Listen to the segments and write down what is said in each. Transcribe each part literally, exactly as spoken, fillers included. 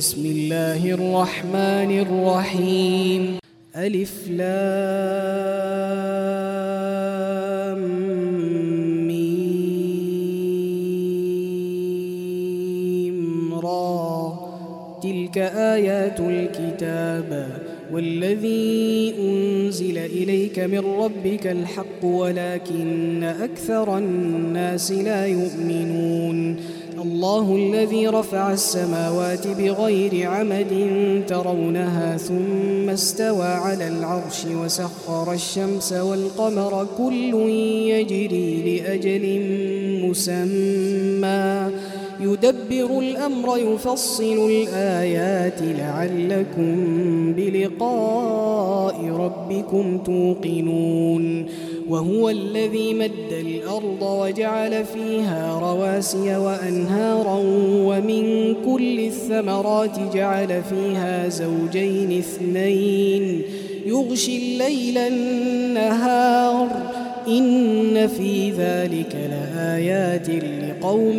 بسم الله الرحمن الرحيم. ألف لام ميم را، تلك آيات الكتاب والذي أنزل إليك من ربك الحق ولكن أكثر الناس لا يؤمنون. الله الذي رفع السماوات بغير عمد ترونها ثم استوى على العرش وسخر الشمس والقمر كل يجري لأجل مسمى يدبر الأمر يفصل الآيات لعلكم بلقاء ربكم توقنون. وهو الذي مد الأرض وجعل فيها رواسي وأنهارا ومن كل الثمرات جعل فيها زوجين اثنين يغشي الليل النهار إن في ذلك لآيات لقوم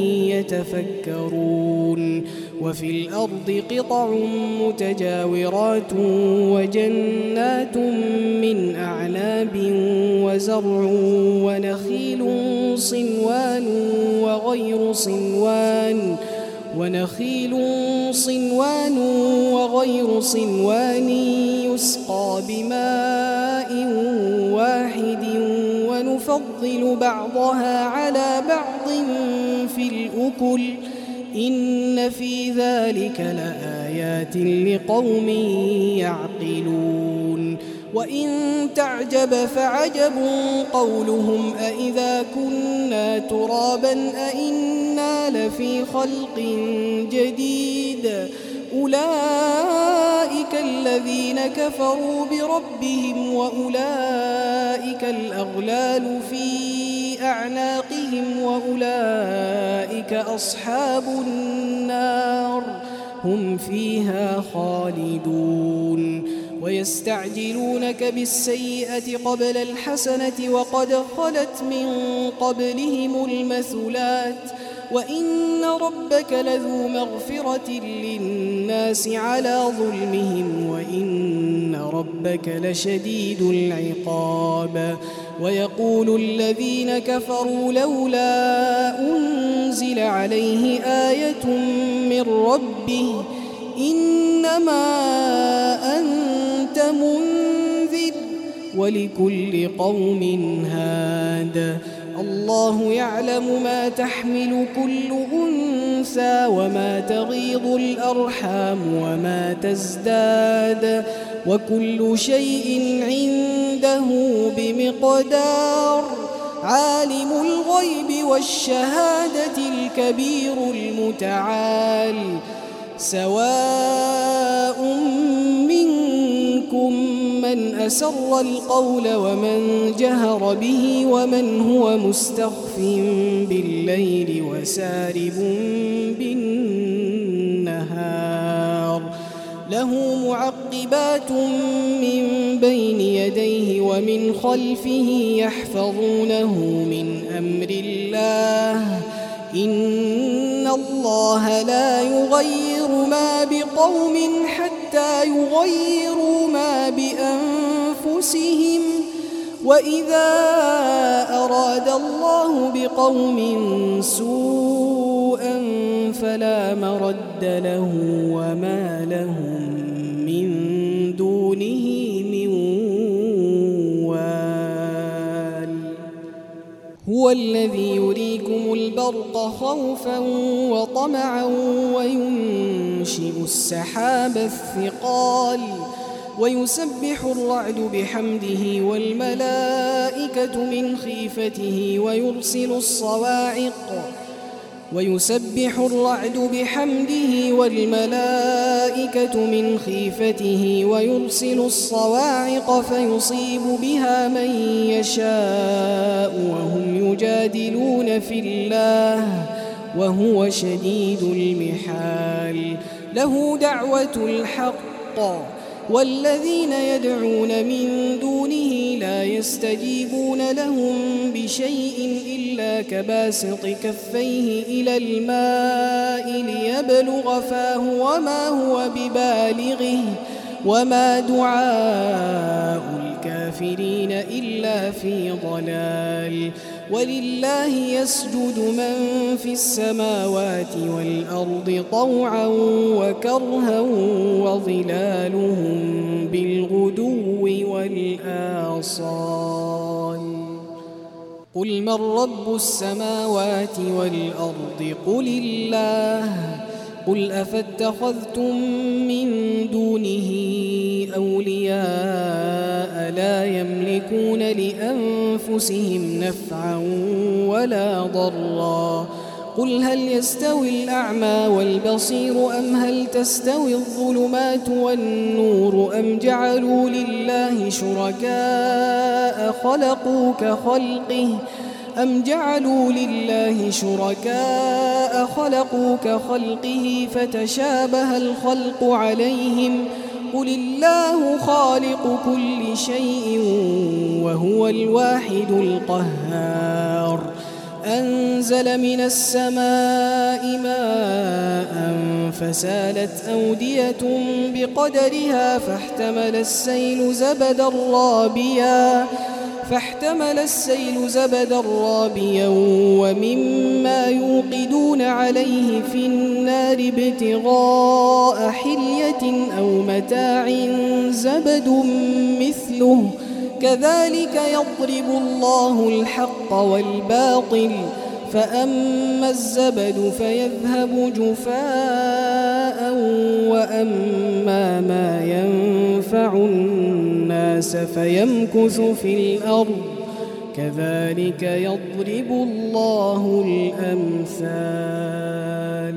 يتفكرون. وفي الأرض قطع متجاورات وجنات من أعناب وزرع ونخيل صنوان وغير صنوان ونخيل صنوان وغير صنوان يسقى بماء واحد ونفضل بعضها على بعض في الأكل إن في ذلك لآيات لقوم يعقلون. وإن تعجب فعجب قولهم أإذا كنا ترابا أإنا لفي خلق جديد أولئك الذين كفروا بربهم وأولئك الأغلال في أعناقهم وأولئك أصحاب النار هم فيها خالدون. ويستعجلونك بالسيئة قبل الحسنة وقد خلت من قبلهم المثلات وإن ربك لذو مغفرة للناس على ظلمهم وإن ربك لشديد العقاب. ويقول الذين كفروا لولا أنزل عليه آية من ربه إنما أنت منذر ولكل قوم هاد الله يعلم ما تحمل كل أنثى وما تغيض الأرحام وما تزداد وكل شيء عنده بمقدار. عالم الغيب والشهادة الكبير المتعال سواء منكم من أسر القول ومن جهر به ومن هو مستخف بالليل وسارب بالنهار له معقبات من بين يديه ومن خلفه يحفظونه من أمر الله إن الله لا يغير ما بقوم حتى يغيروا ما بأنفسهم وإذا أراد الله بقوم سوءا فلا مرد له وما لهم من دونه من وال. هو الذي يريكم البرق خوفا وطمعا وينشئ السحاب الثقال ويسبح الرعد بحمده والملائكة من خيفته ويرسل الصواعق ويسبح الرعد بحمده والملائكة من خيفته ويرسل الصواعق فيصيب بها من يشاء وهم يجادلون في الله وهو شديد المحال. له دعوة الحق والذين يدعون من دونه لا يستجيبون لهم بشيء إلا كباسط كفيه إلى الماء ليبلغ فاه وما هو ببالغه وما دعاء الكافرين إلا في ضلال. ولله يسجد من في السماوات والأرض طوعا وكرها وظلالهم بالغدو والآصال. قل من رب السماوات والأرض قل الله. قل أفاتخذتم من دونه أولياء لا يملكون لأنفسهم نفعا ولا ضرا. قل هل يستوي الأعمى والبصير أم هل تستوي الظلمات والنور أم جعلوا لله شركاء خلقوا كخلقه أم جعلوا لله شركاء خلقوا كخلقه فتشابه الخلق عليهم قل الله خالق كل شيء وهو الواحد القهار. أنزل من السماء ماء فسالت أودية بقدرها فاحتمل السيل زبدا رابيا فاحتمل السيل زبدا رابيا ومما يوقدون عليه في النار ابتغاء حلية أو متاع زبد مثله كذلك يضرب الله الحق والباطل فأما الزبد فيذهب جفاء وأما ما ينفع الناس فيمكث في الأرض كذلك يضرب الله الأمثال.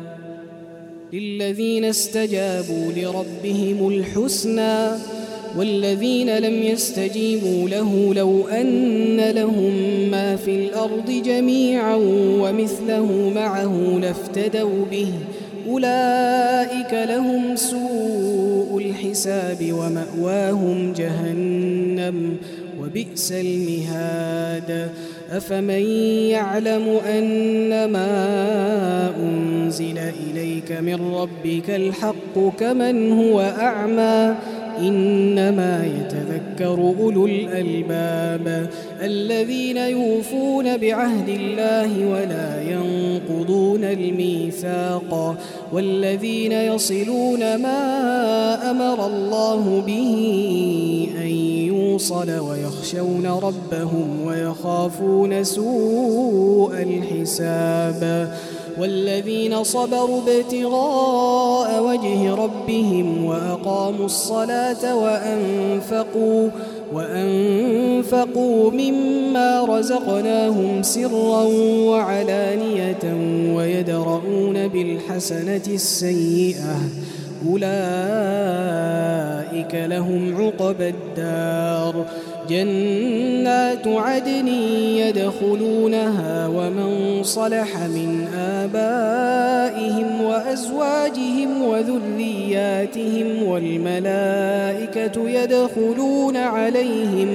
للذين استجابوا لربهم الحسنى والذين لم يستجيبوا له لو أن لهم ما في الأرض جميعا ومثله معه لافتدوا به أولئك لهم سوء الحساب ومأواهم جهنم وبئس المهاد. أفمن يعلم أنما أنزل إليك من ربك الحق كمن هو أعمى إنما يتذكر أولو الألباب الذين يوفون بعهد الله ولا ينقضون الميثاق والذين يصلون ما أمر الله به أن يوصل ويخشون ربهم ويخافون سوء الحساب والذين صبروا ابتغاء وجه ربهم وأقاموا الصلاة وأنفقوا وأنفقوا مما رزقناهم سرا وعلانية ويدرؤون بالحسنة السيئة أولئك لهم عقبى الدار جنات عدن يدخلونها ومن صلح من آبائهم وأزواجهم وذرياتهم والملائكة يدخلون عليهم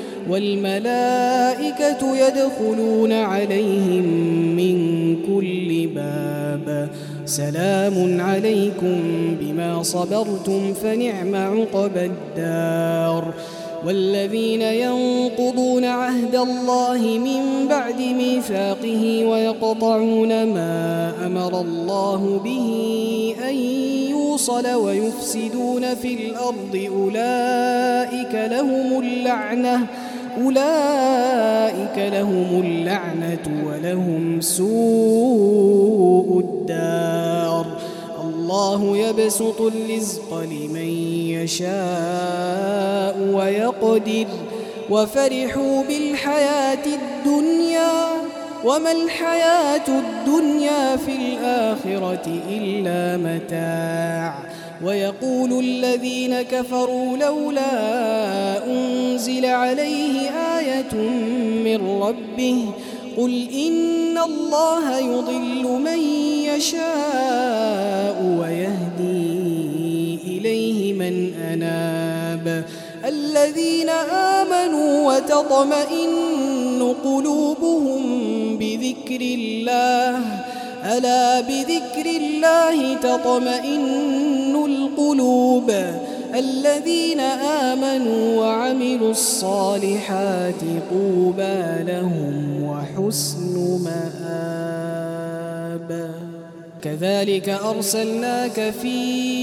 والملائكة يدخلون عليهم من كل باب سلام عليكم بما صبرتم فنعم عقبى الدار. والذين ينقضون عهد الله من بعد ميثاقه ويقطعون ما أمر الله به أن يوصل ويفسدون في الأرض أولئك لهم اللعنة أولئك لهم اللعنة ولهم سوء الدار. الله يبسط الرزق لمن يشاء ويقدر وفرحوا بالحياة الدنيا وما الحياة الدنيا في الآخرة إلا متاع. ويقول الذين كفروا لولا أنزل عليه آية من ربه قل إن الله يضل من يشاء ويهدي إليه من لمن أناب الذين آمنوا وتطمئن قلوبهم بذكر الله ألا بذكر الله تطمئن القلوب الذين آمنوا وعملوا الصالحات طوبى لهم وحسن مآب كذلك أرسلناك في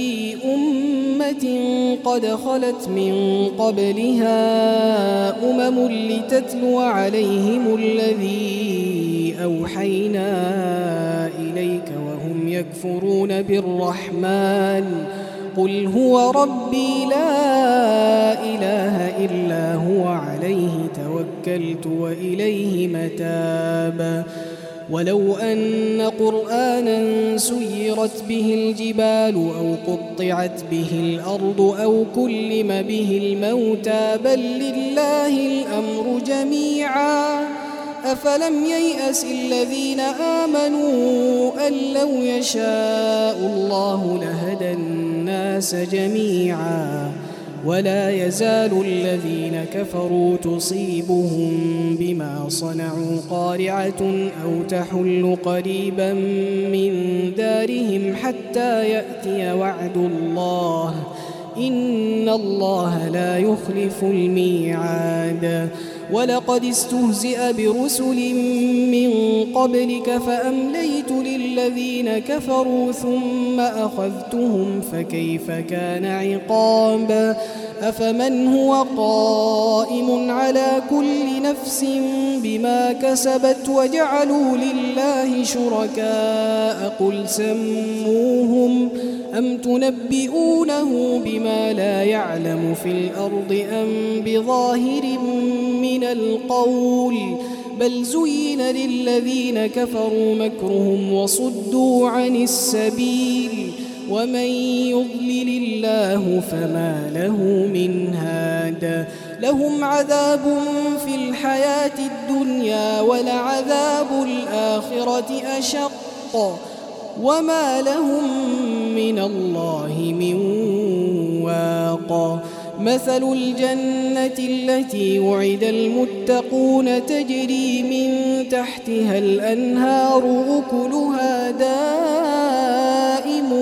أمة قد خلت من قبلها أمم لتتلو عليهم الذي أوحينا إليك وهم يكفرون بالرحمن قل هو ربي لا إله إلا هو عليه توكلت وإليه متاب ولو أن قرآنا سيرت به الجبال أو قطعت به الأرض أو كلم به الموتى بل لله الأمر جميعا أفلم ييأس الذين آمنوا أن لو يشاء الله لهدى الناس جميعا ولا يزال الذين كفروا تصيبهم بما صنعوا قارعة أو تحل قريبا من دارهم حتى يأتي وعد الله إن الله لا يخلف الميعاد ولقد استهزئ برسل من قبلك فأمليت للذين كفروا ثم أخذتهم فكيف كان عقاب أفمن هو قائم على كل نفس بما كسبت وجعلوا لله شركاء قل سموهم أم تنبئونه بما لا يعلم في الأرض أم بظاهر من القول بل زين للذين كفروا مكرهم وصدوا عن السبيل ومن يضلل الله فما له من هاد لهم عذاب في الحياة الدنيا ولعذاب الآخرة أشق وما لهم من الله من واق مثل الجنة التي وعد المتقون تجري من تحتها الأنهار أكلها دائم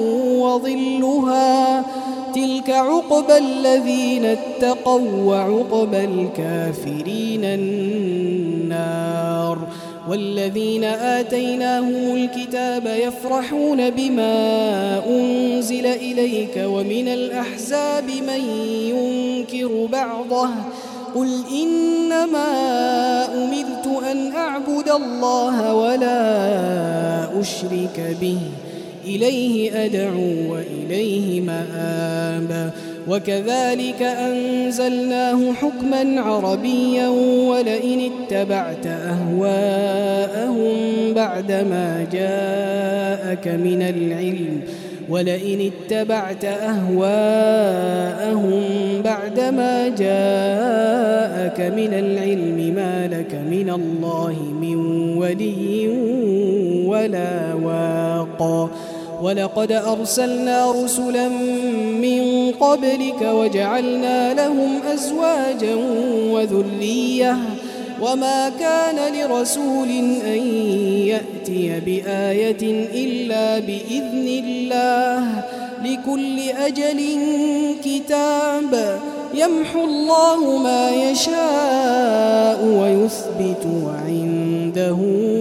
وظلها تلك عقبى الذين اتقوا وعقبى الكافرين النار والذين آتيناهم الكتاب يفرحون بما أنزل إليك ومن الأحزاب من ينكر بعضه قل إنما أمرت أن أعبد الله ولا أشرك به إليه أدعو وإليه مآب وكذلك أنزلناه حكما عربيا ولئن اتبعت أهواءهم بعدما جاءك من العلم ولئن اتبعت أهواءهم بعدما جاءك من العلم ما لك من الله من ولي ولا واق ولقد أرسلنا رسلا من قبلك وجعلنا لهم أزواجا وذرية وما كان لرسول أن يأتي بآية إلا بإذن الله لكل أجل كتاب يمحو الله ما يشاء ويثبت وعنده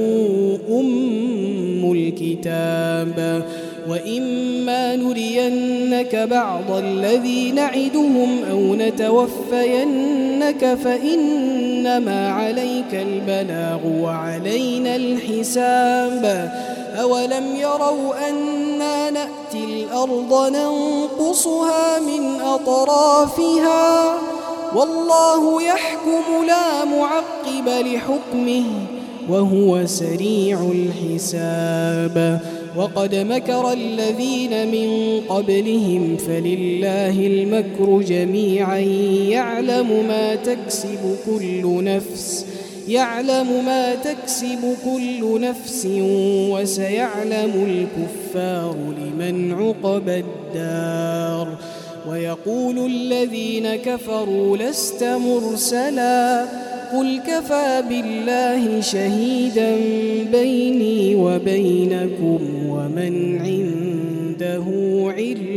أم الكتاب وإما نرينك بعض الذي نعدهم أو نتوفينك فإنما عليك البلاغ وعلينا الحساب أولم يروا أنا نأتي الأرض ننقصها من أطرافها والله يحكم لا معقب لحكمه وهو سريع الحساب وقد مكر الذين من قبلهم فلله المكر جميعا يعلم ما تكسب كل نفس يعلم ما تكسب كل نفس وسيعلم الكفار لمن عقبى الدار ويقول الذين كفروا لست مرسلا قل كفى بالله شهيدا بيني وبينكم ومن عنده علم